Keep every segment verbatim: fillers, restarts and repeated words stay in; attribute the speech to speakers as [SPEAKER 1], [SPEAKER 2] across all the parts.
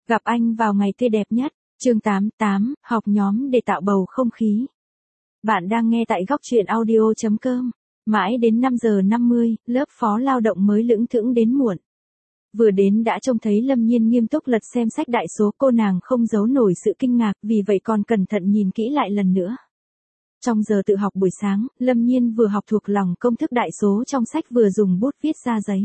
[SPEAKER 1] Gặp anh vào ngày tươi đẹp nhất. Chương tám tám, học nhóm để tạo bầu không khí. Bạn đang nghe tại góc truyện audio chấm com. Mãi đến năm giờ năm mươi, lớp phó lao động mới lững thững đến muộn. Vừa đến đã trông thấy Lâm Nhiên nghiêm túc lật xem sách đại số, cô nàng không giấu nổi sự kinh ngạc, vì vậy còn cẩn thận nhìn kỹ lại lần nữa. Trong giờ tự học buổi sáng, Lâm Nhiên vừa học thuộc lòng công thức đại số trong sách vừa dùng bút viết ra giấy.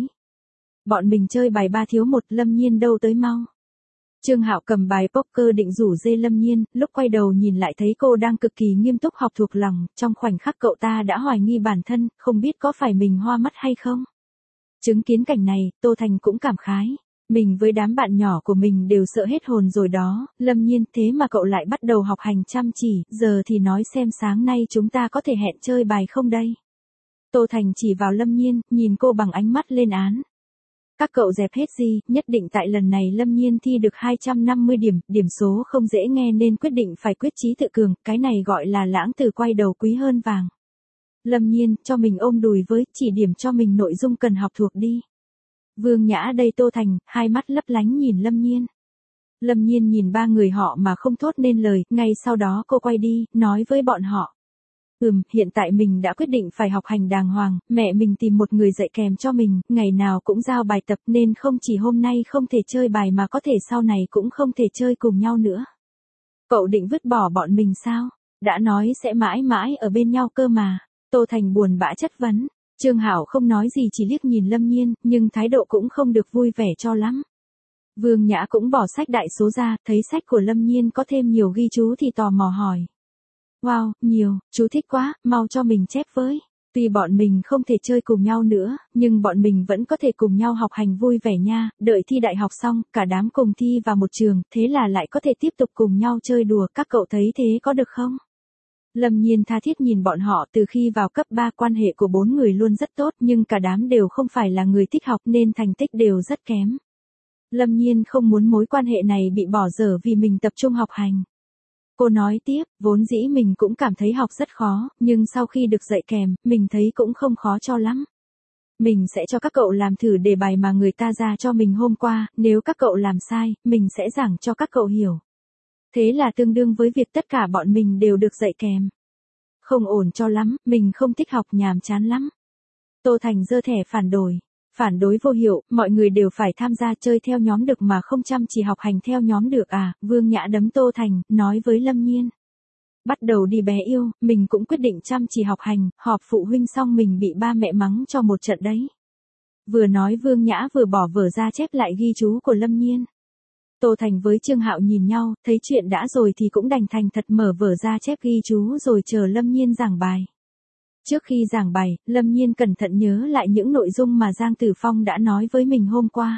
[SPEAKER 1] Bọn mình chơi bài ba thiếu một, Lâm Nhiên đâu tới mau. Trương Hạo cầm bài poker định rủ dê Lâm Nhiên, lúc quay đầu nhìn lại thấy cô đang cực kỳ nghiêm túc học thuộc lòng, trong khoảnh khắc cậu ta đã hoài nghi bản thân, không biết có phải mình hoa mắt hay không. Chứng kiến cảnh này, Tô Thành cũng cảm khái. Mình với đám bạn nhỏ của mình đều sợ hết hồn rồi đó, Lâm Nhiên, thế mà cậu lại bắt đầu học hành chăm chỉ, giờ thì nói xem sáng nay chúng ta có thể hẹn chơi bài không đây? Tô Thành chỉ vào Lâm Nhiên, nhìn cô bằng ánh mắt lên án. Các cậu dẹp hết gì, nhất định tại lần này Lâm Nhiên thi được hai trăm năm mươi điểm, điểm số không dễ nghe nên quyết định phải quyết chí tự cường, cái này gọi là lãng từ quay đầu quý hơn vàng. Lâm Nhiên, cho mình ôm đùi với, chỉ điểm cho mình nội dung cần học thuộc đi. Vương Nhã đây. Tô Thành, hai mắt lấp lánh nhìn Lâm Nhiên. Lâm Nhiên nhìn ba người họ mà không thốt nên lời, ngay sau đó cô quay đi, nói với bọn họ. Ừm, hiện tại mình đã quyết định phải học hành đàng hoàng, mẹ mình tìm một người dạy kèm cho mình, ngày nào cũng giao bài tập nên không chỉ hôm nay không thể chơi bài mà có thể sau này cũng không thể chơi cùng nhau nữa. Cậu định vứt bỏ bọn mình sao? Đã nói sẽ mãi mãi ở bên nhau cơ mà. Tô Thành buồn bã chất vấn. Trương Hảo không nói gì chỉ liếc nhìn Lâm Nhiên, nhưng thái độ cũng không được vui vẻ cho lắm. Vương Nhã cũng bỏ sách đại số ra, thấy sách của Lâm Nhiên có thêm nhiều ghi chú thì tò mò hỏi. Wow, nhiều, chú thích quá, mau cho mình chép với. Tuy bọn mình không thể chơi cùng nhau nữa, nhưng bọn mình vẫn có thể cùng nhau học hành vui vẻ nha, đợi thi đại học xong, cả đám cùng thi vào một trường, thế là lại có thể tiếp tục cùng nhau chơi đùa, các cậu thấy thế có được không? Lâm Nhiên tha thiết nhìn bọn họ, từ khi vào cấp ba quan hệ của bốn người luôn rất tốt, nhưng cả đám đều không phải là người thích học nên thành tích đều rất kém. Lâm Nhiên không muốn mối quan hệ này bị bỏ dở vì mình tập trung học hành. Cô nói tiếp, vốn dĩ mình cũng cảm thấy học rất khó, nhưng sau khi được dạy kèm, mình thấy cũng không khó cho lắm. Mình sẽ cho các cậu làm thử đề bài mà người ta ra cho mình hôm qua, nếu các cậu làm sai, mình sẽ giảng cho các cậu hiểu. Thế là tương đương với việc tất cả bọn mình đều được dạy kèm. Không ổn cho lắm, mình không thích học, nhàm chán lắm. Tô Thành giơ thẻ phản đối. Phản đối vô hiệu, mọi người đều phải tham gia chơi theo nhóm được mà không chăm chỉ học hành theo nhóm được à? Vương Nhã đấm Tô Thành, nói với Lâm Nhiên. Bắt đầu đi bé yêu, mình cũng quyết định chăm chỉ học hành, họp phụ huynh xong mình bị ba mẹ mắng cho một trận đấy. Vừa nói Vương Nhã vừa bỏ vở ra chép lại ghi chú của Lâm Nhiên. Tô Thành với Trương Hạo nhìn nhau, thấy chuyện đã rồi thì cũng đành thành thật mở vở ra chép ghi chú rồi chờ Lâm Nhiên giảng bài. Trước khi giảng bài, Lâm Nhiên cẩn thận nhớ lại những nội dung mà Giang Tử Phong đã nói với mình hôm qua.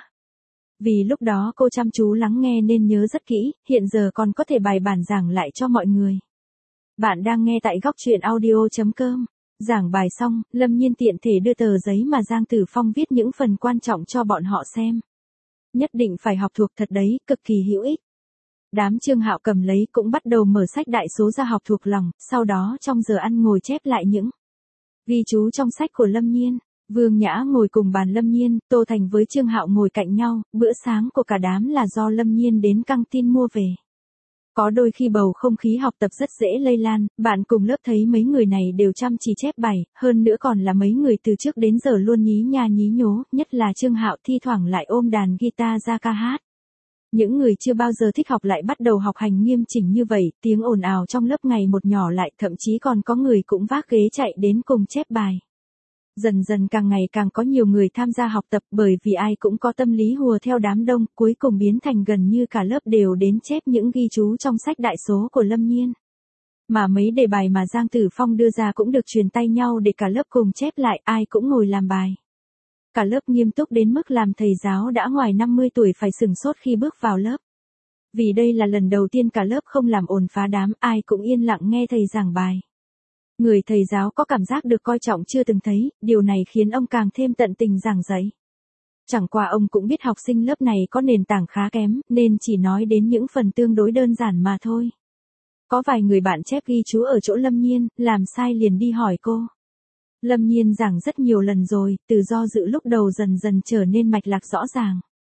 [SPEAKER 1] Vì lúc đó cô chăm chú lắng nghe nên nhớ rất kỹ, hiện giờ còn có thể bài bản giảng lại cho mọi người. Bạn đang nghe tại góc truyện audio chấm com. Giảng bài xong, Lâm Nhiên tiện thể đưa tờ giấy mà Giang Tử Phong viết những phần quan trọng cho bọn họ xem. Nhất định phải học thuộc thật đấy, cực kỳ hữu ích. Đám Trương Hạo cầm lấy cũng bắt đầu mở sách đại số ra học thuộc lòng, sau đó trong giờ ăn ngồi chép lại những ghi chú trong sách của Lâm Nhiên. Vương Nhã ngồi cùng bàn Lâm Nhiên, Tô Thành với Trương Hạo ngồi cạnh nhau, bữa sáng của cả đám là do Lâm Nhiên đến căng tin mua về. Có đôi khi bầu không khí học tập rất dễ lây lan, bạn cùng lớp thấy mấy người này đều chăm chỉ chép bài, hơn nữa còn là mấy người từ trước đến giờ luôn nhí nha nhí nhố, nhất là Trương Hạo thi thoảng lại ôm đàn guitar ra ca hát. Những người chưa bao giờ thích học lại bắt đầu học hành nghiêm chỉnh như vậy, tiếng ồn ào trong lớp ngày một nhỏ lại, thậm chí còn có người cũng vác ghế chạy đến cùng chép bài. Dần dần càng ngày càng có nhiều người tham gia học tập bởi vì ai cũng có tâm lý hùa theo đám đông, cuối cùng biến thành gần như cả lớp đều đến chép những ghi chú trong sách đại số của Lâm Nhiên. Mà mấy đề bài mà Giang Tử Phong đưa ra cũng được truyền tay nhau để cả lớp cùng chép lại, ai cũng ngồi làm bài. Cả lớp nghiêm túc đến mức làm thầy giáo đã ngoài năm mươi tuổi phải sửng sốt khi bước vào lớp. Vì đây là lần đầu tiên cả lớp không làm ồn phá đám, ai cũng yên lặng nghe thầy giảng bài. Người thầy giáo có cảm giác được coi trọng chưa từng thấy, điều này khiến ông càng thêm tận tình giảng dạy. Chẳng qua ông cũng biết học sinh lớp này có nền tảng khá kém, nên chỉ nói đến những phần tương đối đơn giản mà thôi. Có vài người bạn chép ghi chú ở chỗ Lâm Nhiên, làm sai liền đi hỏi cô. Lâm Nhiên giảng rất nhiều lần rồi, từ do dự lúc đầu dần dần trở nên mạch lạc rõ ràng.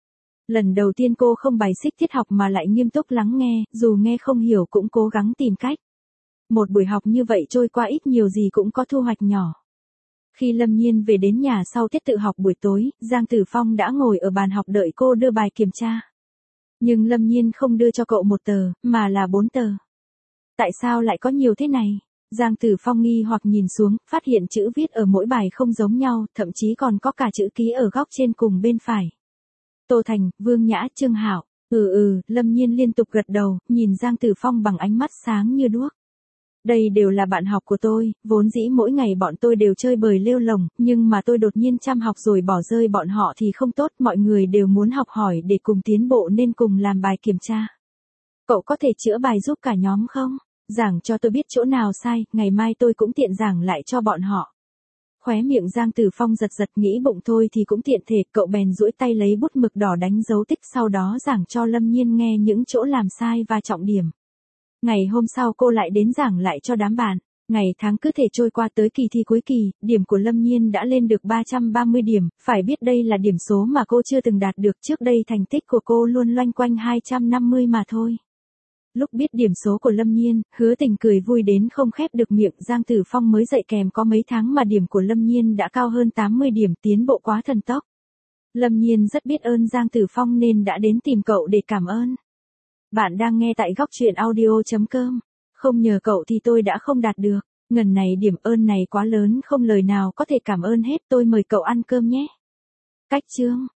[SPEAKER 1] Lần đầu tiên cô không bài xích tiết học mà lại nghiêm túc lắng nghe, dù nghe không hiểu cũng cố gắng tìm cách. Một buổi học như vậy trôi qua ít nhiều gì cũng có thu hoạch nhỏ. Khi Lâm Nhiên về đến nhà sau tiết tự học buổi tối, Giang Tử Phong đã ngồi ở bàn học đợi cô đưa bài kiểm tra. Nhưng Lâm Nhiên không đưa cho cậu một tờ, mà là bốn tờ. Tại sao lại có nhiều thế này? Giang Tử Phong nghi hoặc nhìn xuống, phát hiện chữ viết ở mỗi bài không giống nhau, thậm chí còn có cả chữ ký ở góc trên cùng bên phải. Tô Thành, Vương Nhã, Trương Hạo. Ừ ừ, Lâm Nhiên liên tục gật đầu, nhìn Giang Tử Phong bằng ánh mắt sáng như đuốc. Đây đều là bạn học của tôi, vốn dĩ mỗi ngày bọn tôi đều chơi bời lêu lồng, nhưng mà tôi đột nhiên chăm học rồi bỏ rơi bọn họ thì không tốt, mọi người đều muốn học hỏi để cùng tiến bộ nên cùng làm bài kiểm tra. Cậu có thể chữa bài giúp cả nhóm không? Giảng cho tôi biết chỗ nào sai, ngày mai tôi cũng tiện giảng lại cho bọn họ. Khóe miệng Giang Tử Phong giật giật nghĩ bụng thôi thì cũng tiện thể, cậu bèn duỗi tay lấy bút mực đỏ đánh dấu tích sau đó giảng cho Lâm Nhiên nghe những chỗ làm sai và trọng điểm. Ngày hôm sau cô lại đến giảng lại cho đám bạn. Ngày tháng cứ thể trôi qua tới kỳ thi cuối kỳ, điểm của Lâm Nhiên đã lên được ba trăm ba mươi điểm, phải biết đây là điểm số mà cô chưa từng đạt được, trước đây thành tích của cô luôn loanh quanh hai trăm năm mươi mà thôi. Lúc biết điểm số của Lâm Nhiên, Hứa Tình cười vui đến không khép được miệng, Giang Tử Phong mới dạy kèm có mấy tháng mà điểm của Lâm Nhiên đã cao hơn tám mươi điểm, tiến bộ quá thần tốc. Lâm Nhiên rất biết ơn Giang Tử Phong nên đã đến tìm cậu để cảm ơn. Bạn đang nghe tại góc truyện audio chấm com. Không nhờ cậu thì tôi đã không đạt được. Ngần này điểm ơn này quá lớn không lời nào có thể cảm ơn hết, tôi mời cậu ăn cơm nhé. Cách chương